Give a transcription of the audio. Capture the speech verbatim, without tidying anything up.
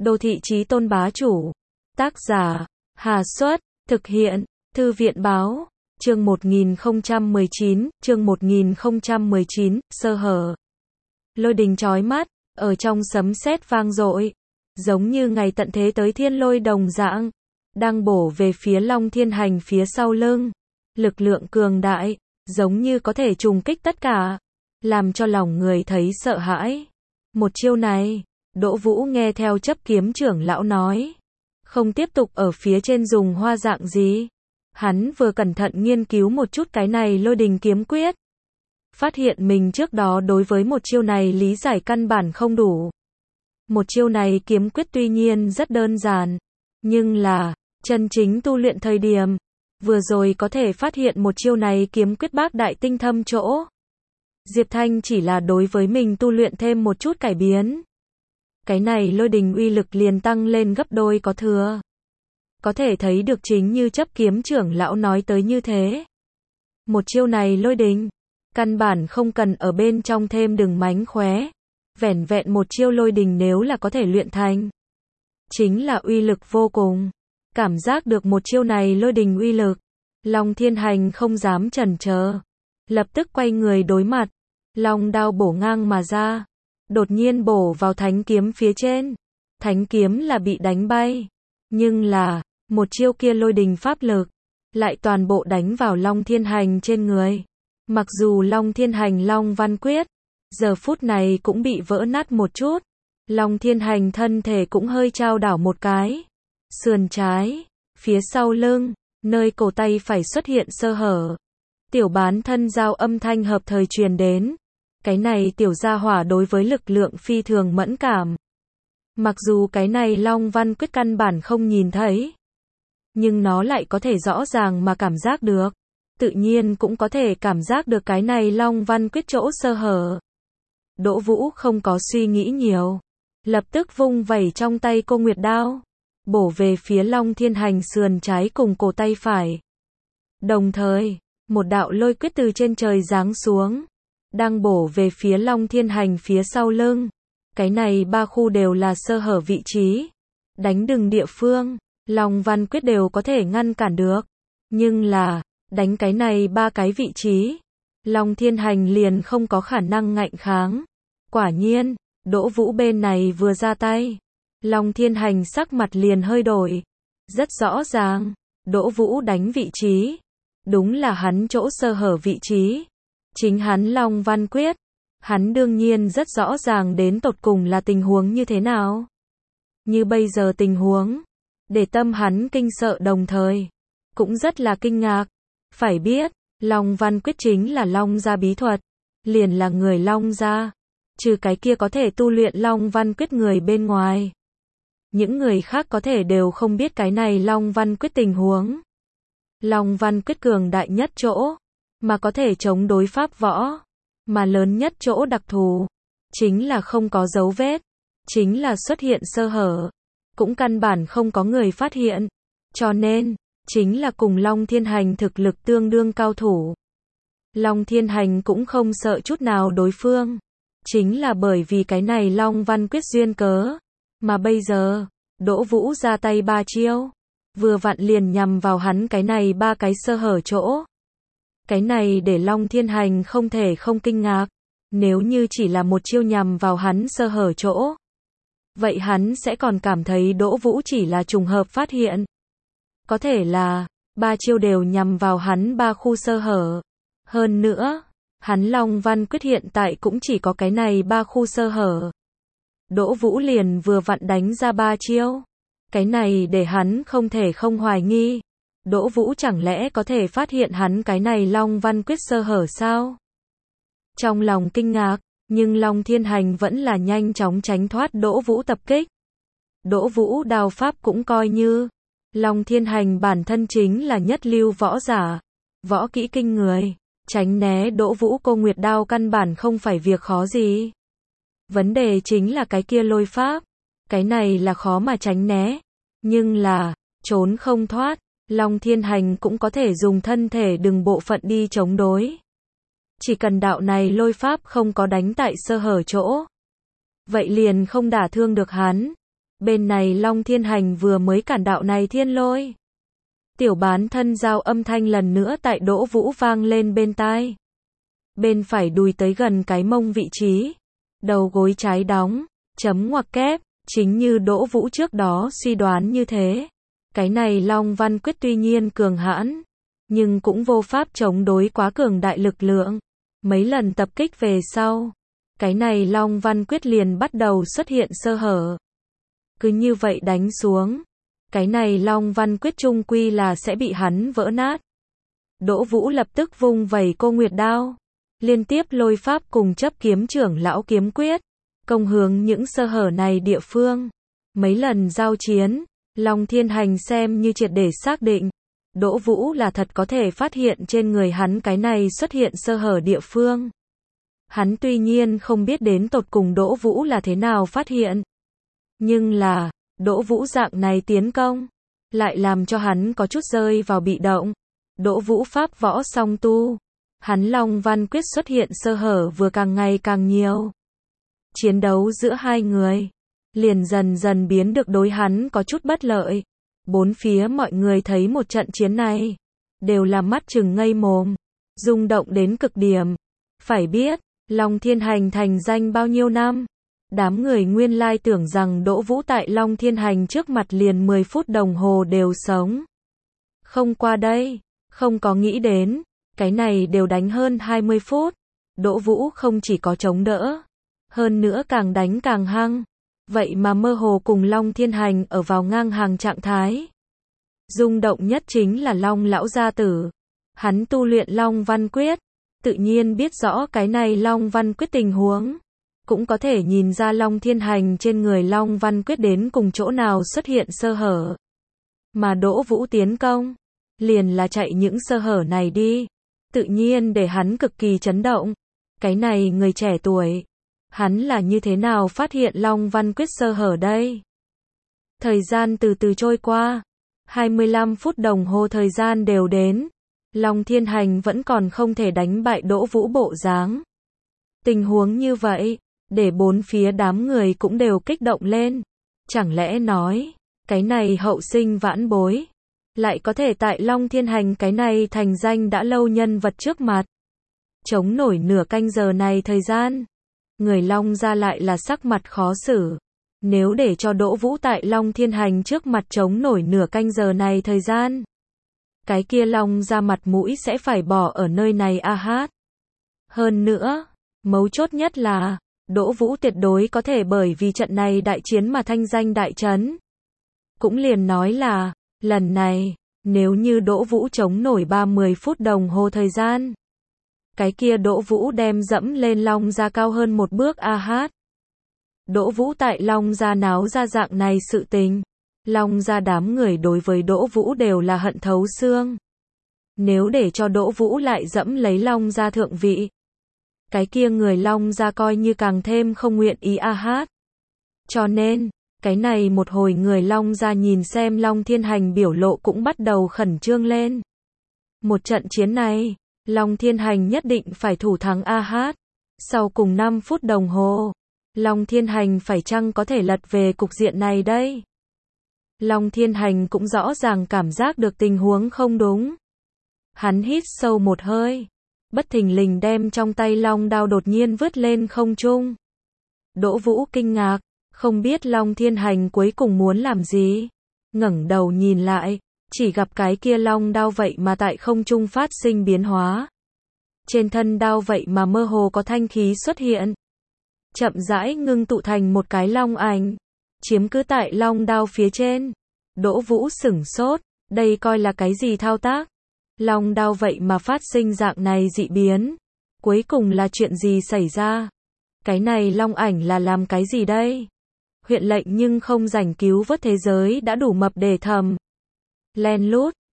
Đô thị chí tôn bá chủ. Tác giả, Hà Xuất, thực hiện, Thư viện báo, chương một nghìn không trăm mười chín, chương một nghìn không trăm mười chín, sơ hở. Lôi đình chói mắt, ở trong sấm sét vang dội, giống như ngày tận thế tới thiên lôi đồng dạng, đang bổ về phía Long Thiên Hành phía sau lưng. Lực lượng cường đại, giống như có thể trùng kích tất cả, làm cho lòng người thấy sợ hãi. Một chiêu này, Đỗ Vũ nghe theo chấp kiếm trưởng lão nói, không tiếp tục ở phía trên dùng hoa dạng gì. Hắn vừa cẩn thận nghiên cứu một chút cái này lôi đình kiếm quyết, phát hiện mình trước đó đối với một chiêu này lý giải căn bản không đủ. Một chiêu này kiếm quyết tuy nhiên rất đơn giản, nhưng là, chân chính tu luyện thời điểm, vừa rồi có thể phát hiện một chiêu này kiếm quyết bác đại tinh thâm chỗ. Diệp Thanh chỉ là đối với mình tu luyện thêm một chút cải biến, cái này lôi đình uy lực liền tăng lên gấp đôi có thừa. Có thể thấy được chính như chấp kiếm trưởng lão nói tới như thế. Một chiêu này lôi đình, căn bản không cần ở bên trong thêm đừng mánh khóe. Vẻn vẹn một chiêu lôi đình nếu là có thể luyện thành, chính là uy lực vô cùng. Cảm giác được một chiêu này lôi đình uy lực, Long Thiên Hành không dám chần chờ, lập tức quay người đối mặt, long đao bổ ngang mà ra, đột nhiên bổ vào thánh kiếm phía trên. Thánh kiếm là bị đánh bay, nhưng là, một chiêu kia lôi đình pháp lực, lại toàn bộ đánh vào Long Thiên Hành trên người. Mặc dù Long Thiên Hành Long Văn Quyết, giờ phút này cũng bị vỡ nát một chút, Long Thiên Hành thân thể cũng hơi chao đảo một cái. Sườn trái, phía sau lưng, nơi cổ tay phải xuất hiện sơ hở. Tiểu bán thân giao âm thanh hợp thời truyền đến. Cái này tiểu gia hỏa đối với lực lượng phi thường mẫn cảm. Mặc dù cái này Long Văn Quyết căn bản không nhìn thấy, nhưng nó lại có thể rõ ràng mà cảm giác được. Tự nhiên cũng có thể cảm giác được cái này Long Văn Quyết chỗ sơ hở. Đỗ Vũ không có suy nghĩ nhiều, lập tức vung vẩy trong tay cô Nguyệt đao, bổ về phía Long Thiên Hành sườn trái cùng cổ tay phải. Đồng thời, một đạo lôi quyết từ trên trời giáng xuống, đang bổ về phía Long Thiên Hành phía sau lưng. Cái này ba khu đều là sơ hở vị trí, đánh đừng địa phương, Long Văn Quyết đều có thể ngăn cản được. Nhưng là, đánh cái này ba cái vị trí, Long Thiên Hành liền không có khả năng ngạnh kháng. Quả nhiên, Đỗ Vũ bên này vừa ra tay, Long Thiên Hành sắc mặt liền hơi đổi. Rất rõ ràng, Đỗ Vũ đánh vị trí, đúng là hắn chỗ sơ hở vị trí. Chính hắn Long Văn Quyết, hắn đương nhiên rất rõ ràng đến tột cùng là tình huống như thế nào. Như bây giờ tình huống, để tâm hắn kinh sợ đồng thời, cũng rất là kinh ngạc. Phải biết, Long Văn Quyết chính là Long gia bí thuật, liền là người Long gia, trừ cái kia có thể tu luyện Long Văn Quyết người bên ngoài, những người khác có thể đều không biết cái này Long Văn Quyết tình huống. Long Văn Quyết cường đại nhất chỗ, mà có thể chống đối pháp võ, mà lớn nhất chỗ đặc thù, chính là không có dấu vết, chính là xuất hiện sơ hở, cũng căn bản không có người phát hiện, cho nên, chính là cùng Long Thiên Hành thực lực tương đương cao thủ. Long Thiên Hành cũng không sợ chút nào đối phương, chính là bởi vì cái này Long Văn Quyết duyên cớ, mà bây giờ, Đỗ Vũ ra tay ba chiêu, vừa vặn liền nhằm vào hắn cái này ba cái sơ hở chỗ. Cái này để Long Thiên Hành không thể không kinh ngạc, nếu như chỉ là một chiêu nhằm vào hắn sơ hở chỗ, vậy hắn sẽ còn cảm thấy Đỗ Vũ chỉ là trùng hợp phát hiện. Có thể là, ba chiêu đều nhằm vào hắn ba khu sơ hở. Hơn nữa, hắn Long Văn Quyết hiện tại cũng chỉ có cái này ba khu sơ hở. Đỗ Vũ liền vừa vặn đánh ra ba chiêu. Cái này để hắn không thể không hoài nghi. Đỗ Vũ chẳng lẽ có thể phát hiện hắn cái này Long Văn Quyết sơ hở sao? Trong lòng kinh ngạc, nhưng Long Thiên Hành vẫn là nhanh chóng tránh thoát Đỗ Vũ tập kích. Đỗ Vũ đao pháp cũng coi như, Long Thiên Hành bản thân chính là nhất lưu võ giả, võ kỹ kinh người, tránh né Đỗ Vũ cô Nguyệt đao căn bản không phải việc khó gì. Vấn đề chính là cái kia lôi pháp, cái này là khó mà tránh né, nhưng là, trốn không thoát, Long Thiên Hành cũng có thể dùng thân thể đừng bộ phận đi chống đối. Chỉ cần đạo này lôi pháp không có đánh tại sơ hở chỗ, vậy liền không đả thương được hắn. Bên này Long Thiên Hành vừa mới cản đạo này thiên lôi. Tiểu bán thân giao âm thanh lần nữa tại Đỗ Vũ vang lên bên tai. Bên phải đùi tới gần cái mông vị trí. Đầu gối trái đóng, chấm ngoặc kép, chính như Đỗ Vũ trước đó suy đoán như thế. Cái này Long Văn Quyết tuy nhiên cường hãn, nhưng cũng vô pháp chống đối quá cường đại lực lượng. Mấy lần tập kích về sau, cái này Long Văn Quyết liền bắt đầu xuất hiện sơ hở. Cứ như vậy đánh xuống, cái này Long Văn Quyết chung quy là sẽ bị hắn vỡ nát. Đỗ Vũ lập tức vung vẩy Cô Nguyệt đao, liên tiếp lôi pháp cùng chấp kiếm trưởng lão kiếm quyết, công hướng những sơ hở này địa phương. Mấy lần giao chiến, Long Thiên Hành xem như triệt để xác định, Đỗ Vũ là thật có thể phát hiện trên người hắn cái này xuất hiện sơ hở địa phương. Hắn tuy nhiên không biết đến tột cùng Đỗ Vũ là thế nào phát hiện, nhưng là, Đỗ Vũ dạng này tiến công, lại làm cho hắn có chút rơi vào bị động. Đỗ Vũ pháp võ song tu, hắn Long Văn Quyết xuất hiện sơ hở vừa càng ngày càng nhiều. Chiến đấu giữa hai người, liền dần dần biến được đối hắn có chút bất lợi. Bốn phía mọi người thấy một trận chiến này, đều là mắt trừng ngây mồm, rung động đến cực điểm. Phải biết, Long Thiên Hành thành danh bao nhiêu năm, đám người nguyên lai tưởng rằng Đỗ Vũ tại Long Thiên Hành trước mặt liền mười phút đồng hồ đều sống. Không qua đây, không có nghĩ đến, cái này đều đánh hơn hai mươi phút. Đỗ Vũ không chỉ có chống đỡ, hơn nữa càng đánh càng hăng. Vậy mà mơ hồ cùng Long Thiên Hành ở vào ngang hàng trạng thái. Rung động nhất chính là Long lão gia tử. Hắn tu luyện Long Văn Quyết, tự nhiên biết rõ cái này Long Văn Quyết tình huống. Cũng có thể nhìn ra Long Thiên Hành trên người Long Văn Quyết đến cùng chỗ nào xuất hiện sơ hở. Mà Đỗ Vũ tiến công, liền là chạy những sơ hở này đi. Tự nhiên để hắn cực kỳ chấn động. Cái này người trẻ tuổi, hắn là như thế nào phát hiện Long Văn Quyết sơ hở đây? Thời gian từ từ trôi qua, hai mươi lăm phút đồng hồ thời gian đều đến. Long Thiên Hành vẫn còn không thể đánh bại Đỗ Vũ bộ dáng. Tình huống như vậy, để bốn phía đám người cũng đều kích động lên. Chẳng lẽ nói, cái này hậu sinh vãn bối, lại có thể tại Long Thiên Hành cái này thành danh đã lâu nhân vật trước mặt. Chống nổi nửa canh giờ này thời gian. Người Long gia lại là sắc mặt khó xử. Nếu để cho Đỗ Vũ tại Long Thiên Hành trước mặt chống nổi nửa canh giờ này thời gian, cái kia Long gia mặt mũi sẽ phải bỏ ở nơi này a hát. Hơn nữa, mấu chốt nhất là, Đỗ Vũ tuyệt đối có thể bởi vì trận này đại chiến mà thanh danh đại chấn. Cũng liền nói là, lần này, nếu như Đỗ Vũ chống nổi ba mươi phút đồng hồ thời gian, cái kia Đỗ Vũ đem dẫm lên Long gia cao hơn một bước a hát. Đỗ Vũ tại Long gia náo ra dạng này sự tình. Long gia đám người đối với Đỗ Vũ đều là hận thấu xương. Nếu để cho Đỗ Vũ lại dẫm lấy Long gia thượng vị, cái kia người Long gia coi như càng thêm không nguyện ý a hát. Cho nên, cái này một hồi người Long gia nhìn xem Long Thiên Hành biểu lộ cũng bắt đầu khẩn trương lên. Một trận chiến này, Long Thiên Hành nhất định phải thủ thắng a hát. Sau cùng năm phút đồng hồ, Long Thiên Hành phải chăng có thể lật về cục diện này đây? Long Thiên Hành cũng rõ ràng cảm giác được tình huống không đúng. Hắn hít sâu một hơi, bất thình lình đem trong tay long đao đột nhiên vứt lên không trung. Đỗ Vũ kinh ngạc, không biết Long Thiên Hành cuối cùng muốn làm gì. Ngẩng đầu nhìn lại, chỉ gặp cái kia long đao vậy mà tại không trung phát sinh biến hóa. Trên thân đao vậy mà mơ hồ có thanh khí xuất hiện. Chậm rãi ngưng tụ thành một cái long ảnh, chiếm cứ tại long đao phía trên. Đỗ Vũ sửng sốt, đây coi là cái gì thao tác? Long đao vậy mà phát sinh dạng này dị biến. Cuối cùng là chuyện gì xảy ra? Cái này long ảnh là làm cái gì đây? Huyện lệnh nhưng không rảnh cứu vớt thế giới đã đủ mập để thầm. Len lút,